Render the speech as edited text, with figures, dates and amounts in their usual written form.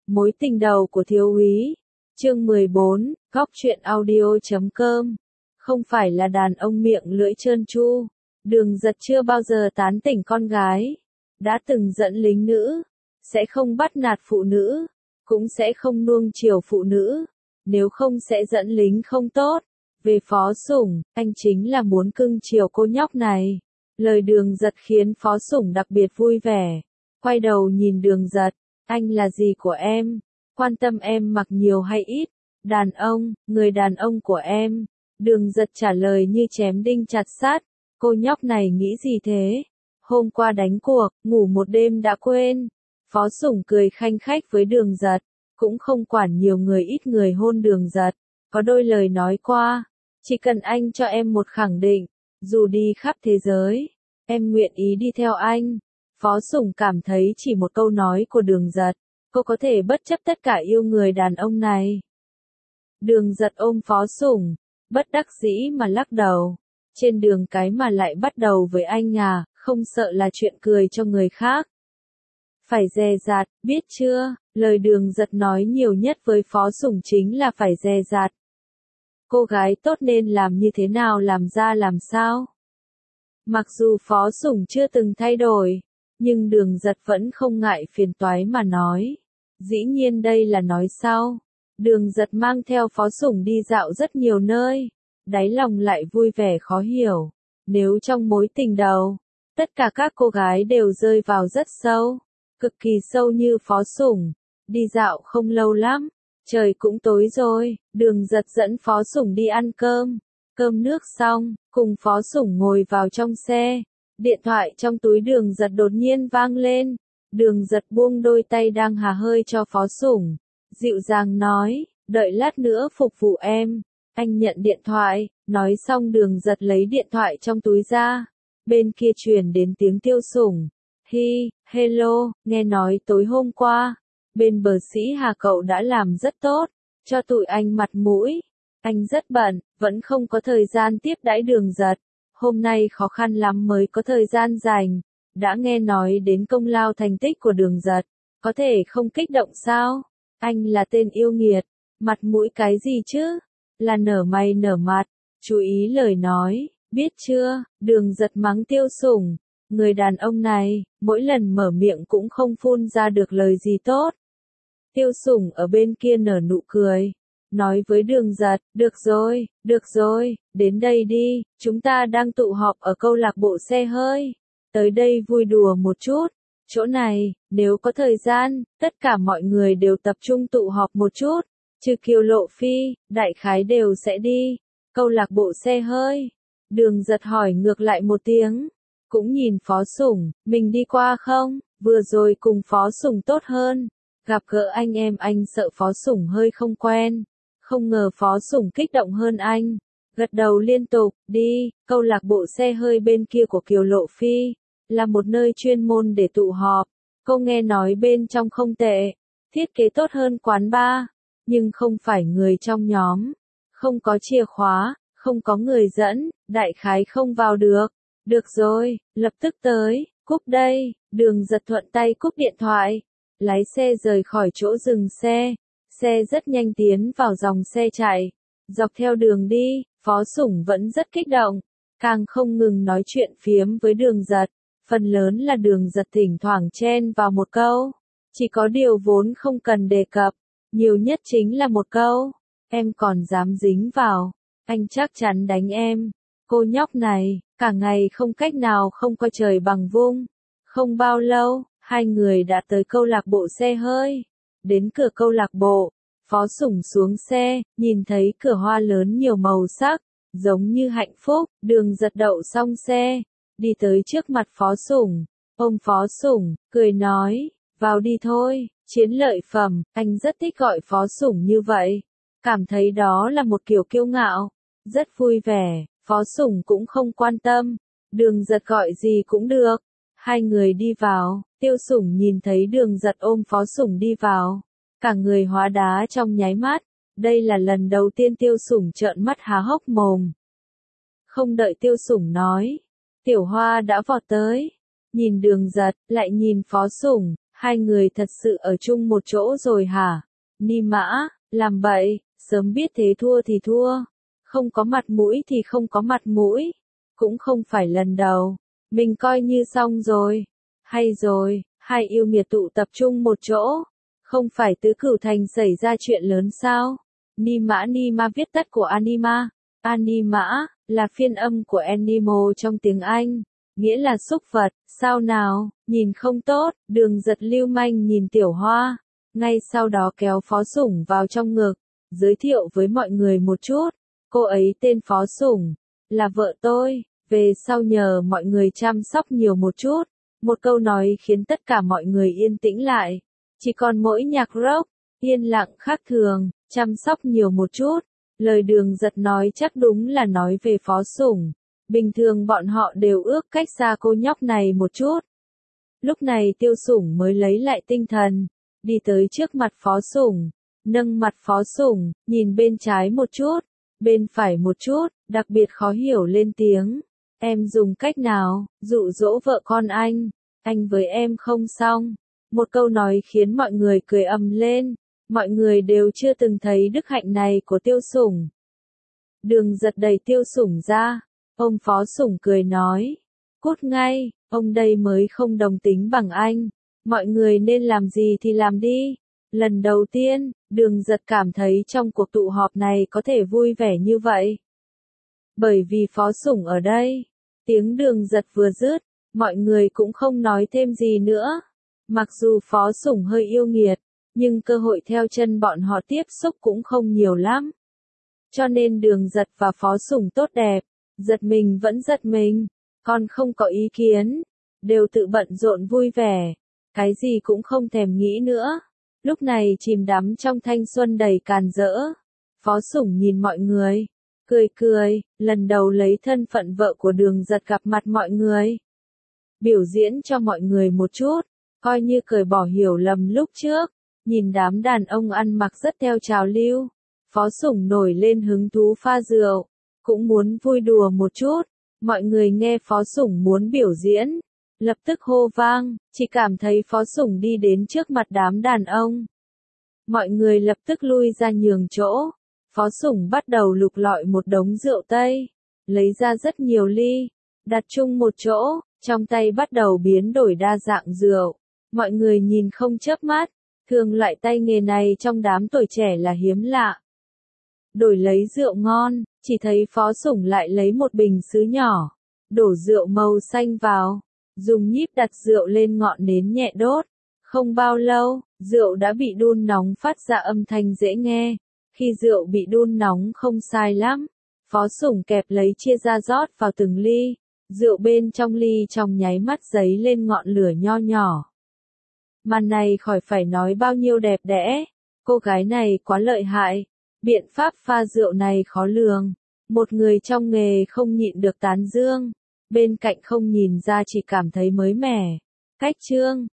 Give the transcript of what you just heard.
Mối tình đầu của thiếu úy. Chương 14, góc truyện audio.com. Không phải là đàn ông miệng lưỡi trơn tru. Đường Giật chưa bao giờ tán tỉnh con gái. Đã từng dẫn lính nữ. Sẽ không bắt nạt phụ nữ. Cũng sẽ không nuông chiều phụ nữ. Nếu không sẽ dẫn lính không tốt. Về Phó Sủng, anh chính là muốn cưng chiều cô nhóc này. Lời Đường Giật khiến Phó Sủng đặc biệt vui vẻ. Quay đầu nhìn Đường Giật. Anh là gì của em? Quan tâm em mặc nhiều hay ít? Đàn ông, người đàn ông của em. Đường Giật trả lời như chém đinh chặt sắt. Cô nhóc này nghĩ gì thế? Hôm qua đánh cuộc, ngủ một đêm đã quên. Phó Sủng cười khanh khách với Đường Giật. Cũng không quản nhiều người ít người hôn Đường Giật. Có đôi lời nói qua. Chỉ cần anh cho em một khẳng định. Dù đi khắp thế giới, em nguyện ý đi theo anh. Phó Sủng cảm thấy chỉ một câu nói của Đường Giật, cô có thể bất chấp tất cả yêu người đàn ông này. Đường Giật ôm Phó Sủng, bất đắc dĩ mà lắc đầu. Trên đường cái mà lại bắt đầu với anh à, không sợ là chuyện cười cho người khác. Phải dè dặt, biết chưa? Lời Đường Giật nói nhiều nhất với Phó Sủng chính là phải dè dặt. Cô gái tốt nên làm như thế nào làm ra làm sao? Mặc dù Phó Sủng chưa từng thay đổi, nhưng Đường Giật vẫn không ngại phiền toái mà nói. Dĩ nhiên đây là nói sau. Đường Giật mang theo Phó Sủng đi dạo rất nhiều nơi. Đáy lòng lại vui vẻ khó hiểu. Nếu trong mối tình đầu, tất cả các cô gái đều rơi vào rất sâu. Cực kỳ sâu như Phó Sủng. Đi dạo không lâu lắm. Trời cũng tối rồi. Đường Giật dẫn Phó Sủng đi ăn cơm. Cơm nước xong, cùng Phó Sủng ngồi vào trong xe. Điện thoại trong túi Đường Giật đột nhiên vang lên. Đường Giật buông đôi tay đang hà hơi cho Phó Sủng. Dịu dàng nói, đợi lát nữa phục vụ em. Anh nhận điện thoại, nói xong Đường Giật lấy điện thoại trong túi ra. Bên kia truyền đến tiếng Tiêu Sủng. Hello, nghe nói tối hôm qua, bên Bờ Sĩ Hà cậu đã làm rất tốt, cho tụi anh mặt mũi. Anh rất bận, vẫn không có thời gian tiếp đãi Đường Giật. Hôm nay khó khăn lắm mới có thời gian dành. Đã nghe nói đến công lao thành tích của Đường Giật. Có thể không kích động sao? Anh là tên yêu nghiệt. Mặt mũi cái gì chứ? Là nở mày nở mặt. Chú ý lời nói. Biết chưa? Đường Giật mắng Tiêu Sủng. Người đàn ông này, mỗi lần mở miệng cũng không phun ra được lời gì tốt. Tiêu Sủng ở bên kia nở nụ cười. Nói với Đường Giật, được rồi, đến đây đi, chúng ta đang tụ họp ở câu lạc bộ xe hơi. Tới đây vui đùa một chút. Chỗ này, nếu có thời gian, tất cả mọi người đều tập trung tụ họp một chút. Trừ Kiều Lộ Phi, đại khái đều sẽ đi. Câu lạc bộ xe hơi. Đường Giật hỏi ngược lại một tiếng. Cũng nhìn Phó Sủng, mình đi qua không? Vừa rồi cùng Phó Sủng tốt hơn. Gặp gỡ anh em anh sợ Phó Sủng hơi không quen. Không ngờ Phó Sủng kích động hơn anh. Gật đầu liên tục, đi, câu lạc bộ xe hơi bên kia của Kiều Lộ Phi. Là một nơi chuyên môn để tụ họp. Cô nghe nói bên trong không tệ. Thiết kế tốt hơn quán bar. Nhưng không phải người trong nhóm. Không có chìa khóa, không có người dẫn, đại khái không vào được. Được rồi, lập tức tới, cúp đây. Đường Giật thuận tay cúp điện thoại. Lái xe rời khỏi chỗ dừng xe. Xe rất nhanh tiến vào dòng xe chạy. Dọc theo đường đi, Phó Sủng vẫn rất kích động. Càng không ngừng nói chuyện phiếm với Đường Giật. Phần lớn là Đường Giật thỉnh thoảng chen vào một câu. Chỉ có điều vốn không cần đề cập. Nhiều nhất chính là một câu. Em còn dám dính vào. Anh chắc chắn đánh em. Cô nhóc này, cả ngày không cách nào không coi trời bằng vung. Không bao lâu, hai người đã tới câu lạc bộ xe hơi. Đến cửa câu lạc bộ, Phó Sủng xuống xe, nhìn thấy cửa hoa lớn nhiều màu sắc, giống như hạnh phúc. Đường Giật đậu xong xe, đi tới trước mặt Phó Sủng, ôm Phó Sủng, cười nói, vào đi thôi, chiến lợi phẩm. Anh rất thích gọi Phó Sủng như vậy, cảm thấy đó là một kiểu kiêu ngạo, rất vui vẻ. Phó Sủng cũng không quan tâm, Đường Giật gọi gì cũng được. Hai người đi vào, Tiêu Sủng nhìn thấy Đường Giật ôm Phó Sủng đi vào. Cả người hóa đá trong nháy mắt. Đây là lần đầu tiên Tiêu Sủng trợn mắt há hốc mồm. Không đợi Tiêu Sủng nói, Tiểu Hoa đã vọt tới. Nhìn Đường Giật, lại nhìn Phó Sủng, Hai người thật sự ở chung một chỗ rồi hả? Ni Mã, làm bậy, sớm biết thế thua thì thua. Không có mặt mũi thì không có mặt mũi. Cũng không phải lần đầu. Mình coi như xong rồi. Hay rồi, hai yêu nghiệt tụ tập trung một chỗ. Không phải Tứ Cửu Thành xảy ra chuyện lớn sao? Ni Ma viết tắt của Anima. Anima là phiên âm của animal trong tiếng Anh, nghĩa là súc vật. Sao nào, nhìn không tốt, Đường Giật lưu manh nhìn Tiểu Hoa, ngay sau đó kéo Phó Sủng vào trong ngực, giới thiệu với mọi người một chút. Cô ấy tên Phó Sủng, là vợ tôi, về sau nhờ mọi người chăm sóc nhiều một chút. Một câu nói khiến tất cả mọi người yên tĩnh lại. Chỉ còn mỗi Nhạc Rock, yên lặng khác thường, chăm sóc nhiều một chút. Lời Đường Giật nói chắc đúng là nói về Phó Sủng. Bình thường bọn họ đều ước cách xa cô nhóc này một chút. Lúc này Tiêu Sủng mới lấy lại tinh thần, đi tới trước mặt Phó Sủng, nâng mặt Phó Sủng, nhìn bên trái một chút, bên phải một chút, đặc biệt khó hiểu lên tiếng. Em dùng cách nào, dụ dỗ vợ con anh với em không xong. Một câu nói khiến mọi người cười ầm lên, mọi người đều chưa từng thấy đức hạnh này của Tiêu Sủng. Đường Giật đẩy Tiêu Sủng ra, ông Phó Sủng cười nói, cút ngay, ông đây mới không đồng tính bằng anh, mọi người nên làm gì thì làm đi. Lần đầu tiên, Đường Giật cảm thấy trong cuộc tụ họp này có thể vui vẻ như vậy. Bởi vì Phó Sủng ở đây, tiếng Đường Giật vừa dứt, mọi người cũng không nói thêm gì nữa. Mặc dù Phó Sủng hơi yêu nghiệt, nhưng cơ hội theo chân bọn họ tiếp xúc cũng không nhiều lắm. Cho nên Đường Giật và Phó Sủng tốt đẹp, giật mình vẫn giật mình, còn không có ý kiến, đều tự bận rộn vui vẻ, cái gì cũng không thèm nghĩ nữa. Lúc này chìm đắm trong thanh xuân đầy càn rỡ. Phó Sủng nhìn mọi người, cười cười, lần đầu lấy thân phận vợ của Đường Giật gặp mặt mọi người. Biểu diễn cho mọi người một chút, coi như cởi bỏ hiểu lầm lúc trước. Nhìn đám đàn ông ăn mặc rất theo trào lưu, Phó Sủng nổi lên hứng thú pha rượu, cũng muốn vui đùa một chút. Mọi người nghe Phó Sủng muốn biểu diễn, lập tức hô vang, chỉ cảm thấy Phó Sủng đi đến trước mặt đám đàn ông. Mọi người lập tức lui ra nhường chỗ. Phó Sủng bắt đầu lục lọi một đống rượu Tây, lấy ra rất nhiều ly, đặt chung một chỗ, trong tay bắt đầu biến đổi đa dạng rượu. Mọi người nhìn không chớp mắt, thường loại tay nghề này trong đám tuổi trẻ là hiếm lạ. Đổi lấy rượu ngon, chỉ thấy Phó Sủng lại lấy một bình sứ nhỏ, đổ rượu màu xanh vào, dùng nhíp đặt rượu lên ngọn nến nhẹ đốt. Không bao lâu, rượu đã bị đun nóng phát ra âm thanh dễ nghe. Khi rượu bị đun nóng không sai lắm, Phó Sủng kẹp lấy chia ra rót vào từng ly. Rượu bên trong ly trong nháy mắt dấy lên ngọn lửa nho nhỏ. Màn này khỏi phải nói bao nhiêu đẹp đẽ. Cô gái này quá lợi hại. Biện pháp pha rượu này khó lường. Một người trong nghề không nhịn được tán dương. Bên cạnh không nhìn ra chỉ cảm thấy mới mẻ. Cách chương